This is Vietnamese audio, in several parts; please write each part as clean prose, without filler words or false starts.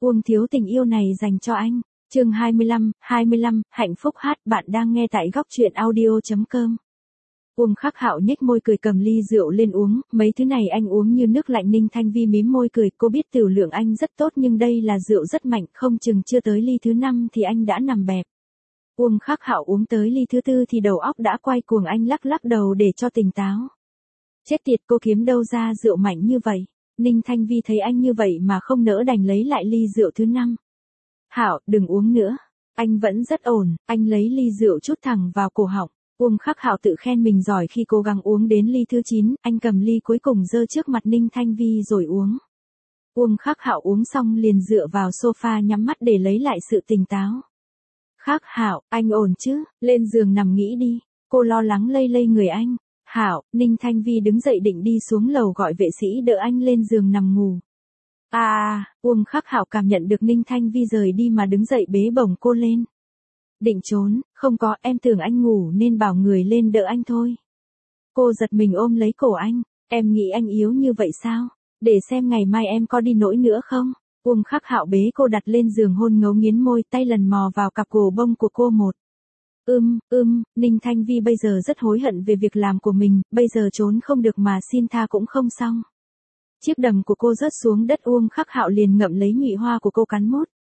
Uông thiếu tình yêu này dành cho anh. Chương 25, hạnh phúc hát, bạn đang nghe tại góc truyện audio.com. Uông Khắc Hạo nhếch môi cười cầm ly rượu lên uống, mấy thứ này anh uống như nước lạnh. Ninh Thanh Vi mím môi cười, cô biết tiểu lượng anh rất tốt nhưng đây là rượu rất mạnh, không chừng chưa tới ly thứ 5 thì anh đã nằm bẹp. Uông Khắc Hạo uống tới ly thứ 4 thì đầu óc đã quay cuồng, anh lắc lắc đầu để cho tỉnh táo. Chết tiệt, cô kiếm đâu ra rượu mạnh như vậy? Ninh Thanh Vi thấy anh như vậy mà không nỡ đành lấy lại ly rượu thứ 5. Hạo, đừng uống nữa. Anh vẫn rất ổn, anh lấy ly rượu chút thẳng vào cổ họng. Uông Khắc Hạo tự khen mình giỏi khi cố gắng uống đến ly thứ 9, anh cầm ly cuối cùng giơ trước mặt Ninh Thanh Vi rồi uống. Uông Khắc Hạo uống xong liền dựa vào sofa nhắm mắt để lấy lại sự tỉnh táo. Khắc Hạo, anh ổn chứ? Lên giường nằm nghỉ đi. Cô lo lắng lay lay người anh. Hạo, Ninh Thanh Vi đứng dậy định đi xuống lầu gọi vệ sĩ đỡ anh lên giường nằm ngủ. Uông Khắc Hạo cảm nhận được Ninh Thanh Vi rời đi mà đứng dậy bế bổng cô lên. Định trốn, không có, em tưởng anh ngủ nên bảo người lên đỡ anh thôi. Cô giật mình ôm lấy cổ anh, em nghĩ anh yếu như vậy sao? Để xem ngày mai em có đi nỗi nữa không? Uông Khắc Hạo bế cô đặt lên giường hôn ngấu nghiến môi, tay lần mò vào cặp gồ bông của cô một. Ninh Thanh Vi bây giờ rất hối hận về việc làm của mình, bây giờ trốn không được mà xin tha cũng không xong. Chiếc đầm của cô rớt xuống đất, Uông Khắc Hạo liền ngậm lấy nhụy hoa của cô cắn mút.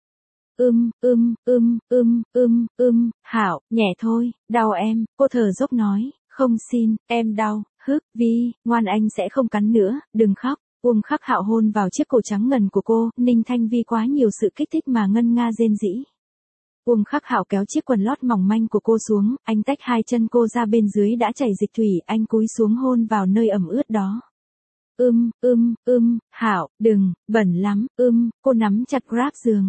Hạo, nhẹ thôi, đau em, cô thở dốc nói, không xin, em đau, Vi, ngoan anh sẽ không cắn nữa, đừng khóc. Uông Khắc Hạo hôn vào chiếc cổ trắng ngần của cô, Ninh Thanh Vi quá nhiều sự kích thích mà ngân nga rên rỉ. Uông Khắc Hạo kéo chiếc quần lót mỏng manh của cô xuống, anh tách hai chân cô ra, bên dưới đã chảy dịch thủy, anh cúi xuống hôn vào nơi ẩm ướt đó. Hạo, đừng, bẩn lắm, cô nắm chặt grab giường.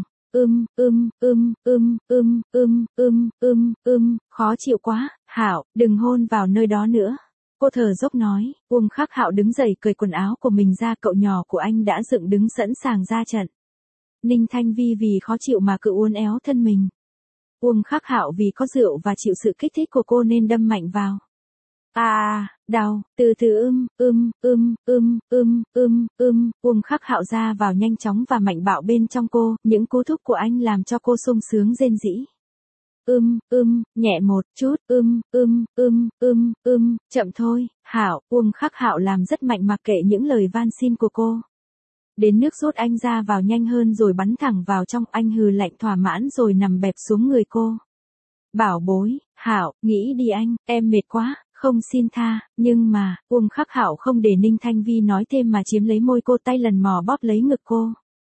Khó chịu quá, Hạo, đừng hôn vào nơi đó nữa. Cô thở dốc nói. Uông Khắc Hạo đứng dậy cởi quần áo của mình ra, cậu nhỏ của anh đã dựng đứng sẵn sàng ra trận. Ninh Thanh Vi vì khó chịu mà cứ uốn éo thân mình. Uông Khắc Hạo vì có rượu và chịu sự kích thích của cô nên đâm mạnh vào. Đau, từ từ Uông Khắc Hạo ra vào nhanh chóng và mạnh bạo bên trong cô, những cú thúc của anh làm cho cô sung sướng rên rỉ. Nhẹ một chút, chậm thôi, Hạo, Uông Khắc Hạo làm rất mạnh mặc kệ những lời van xin của cô. Đến nước rút anh ra vào nhanh hơn rồi bắn thẳng vào trong, anh hừ lạnh thỏa mãn rồi nằm bẹp xuống người cô. Bảo bối, Hạo, nghĩ đi anh, em mệt quá, không xin tha, nhưng mà, Uông Khắc Hạo không để Ninh Thanh Vi nói thêm mà chiếm lấy môi cô, tay lần mò bóp lấy ngực cô.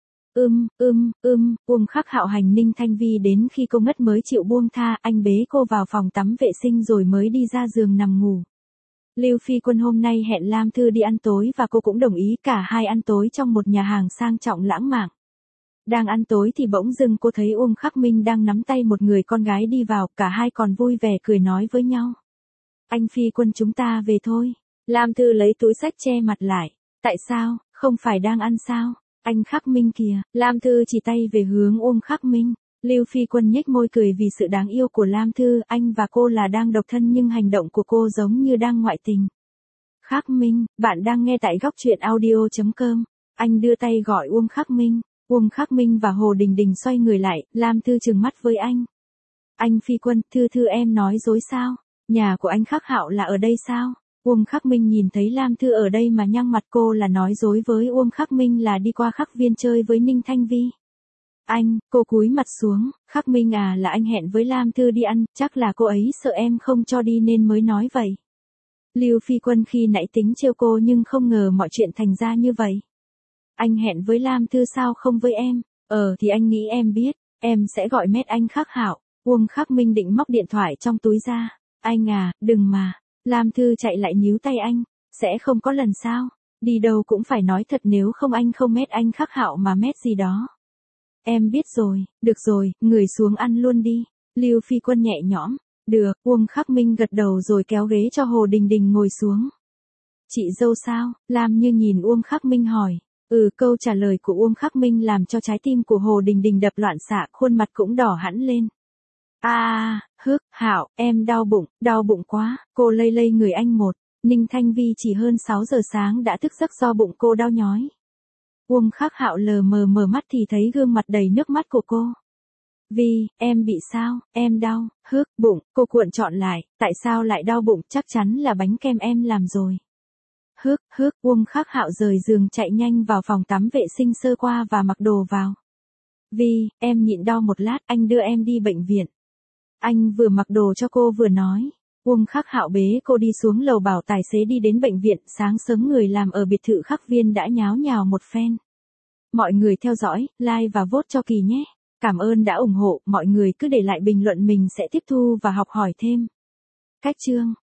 Uông Khắc Hạo hành Ninh Thanh Vi đến khi cô ngất mới chịu buông tha, anh bế cô vào phòng tắm vệ sinh rồi mới đi ra giường nằm ngủ. Lưu Phi Quân hôm nay hẹn Lam Thư đi ăn tối và cô cũng đồng ý, cả hai ăn tối trong một nhà hàng sang trọng lãng mạn. Đang ăn tối thì bỗng dưng cô thấy Uông Khắc Minh đang nắm tay một người con gái đi vào, cả hai còn vui vẻ cười nói với nhau. Anh Phi Quân, chúng ta về thôi. Lam Thư lấy túi xách che mặt lại. Tại sao, không phải đang ăn sao? Anh Khắc Minh kìa. Lam Thư chỉ tay về hướng Uông Khắc Minh. Lưu Phi Quân nhếch môi cười vì sự đáng yêu của Lam Thư, anh và cô là đang độc thân nhưng hành động của cô giống như đang ngoại tình. Khắc Minh, bạn đang nghe tại góc truyện audio.com. Anh đưa tay gọi Uông Khắc Minh. Uông Khắc Minh và Hồ Đình Đình xoay người lại, Lam Thư trừng mắt với anh. Anh Phi Quân, Thư em nói dối sao? Nhà của anh Khắc Hạo là ở đây sao? Uông Khắc Minh nhìn thấy Lam Thư ở đây mà nhăn mặt, cô là nói dối với Uông Khắc Minh là đi qua Khắc Viên chơi với Ninh Thanh Vi. Anh, cô cúi mặt xuống, Khắc Minh là anh hẹn với Lam Thư đi ăn, chắc là cô ấy sợ em không cho đi nên mới nói vậy. Lưu Phi Quân khi nãy tính trêu cô nhưng không ngờ mọi chuyện thành ra như vậy. Anh hẹn với Lam Thư sao không với em? Thì anh nghĩ em biết, em sẽ gọi mét anh Khắc Hạo. Uông Khắc Minh định móc điện thoại trong túi ra. Anh đừng mà. Lam Thư chạy lại níu tay anh. Sẽ không có lần sau. Đi đâu cũng phải nói thật, nếu không anh không mét anh Khắc Hạo mà mét gì đó. Em biết rồi, được rồi, người xuống ăn luôn đi. Lưu Phi Quân nhẹ nhõm. Được, Uông Khắc Minh gật đầu rồi kéo ghế cho Hồ Đình Đình ngồi xuống. Chị dâu sao? Lam Như nhìn Uông Khắc Minh hỏi. Câu trả lời của Uông Khắc Minh làm cho trái tim của Hồ Đình Đình đập loạn xạ, khuôn mặt cũng đỏ hẳn lên. Hạo, em đau bụng quá, cô lay lay người anh một. Ninh Thanh Vi chỉ hơn 6 giờ sáng đã thức giấc do bụng cô đau nhói. Uông Khắc Hạo lờ mờ mở mắt thì thấy gương mặt đầy nước mắt của cô. Vi, em bị sao, em đau, bụng, cô cuộn trọn lại, tại sao lại đau bụng, chắc chắn là bánh kem em làm rồi. Uông Khắc Hạo rời giường chạy nhanh vào phòng tắm vệ sinh sơ qua và mặc đồ vào. Vi, em nhịn đau một lát, anh đưa em đi bệnh viện. Anh vừa mặc đồ cho cô vừa nói. Uông Khắc Hạo bế cô đi xuống lầu bảo tài xế đi đến bệnh viện, sáng sớm người làm ở biệt thự Khắc Viên đã nháo nhào một phen. Mọi người theo dõi, like và vote cho Kỳ nhé. Cảm ơn đã ủng hộ, mọi người cứ để lại bình luận mình sẽ tiếp thu và học hỏi thêm. Cách chương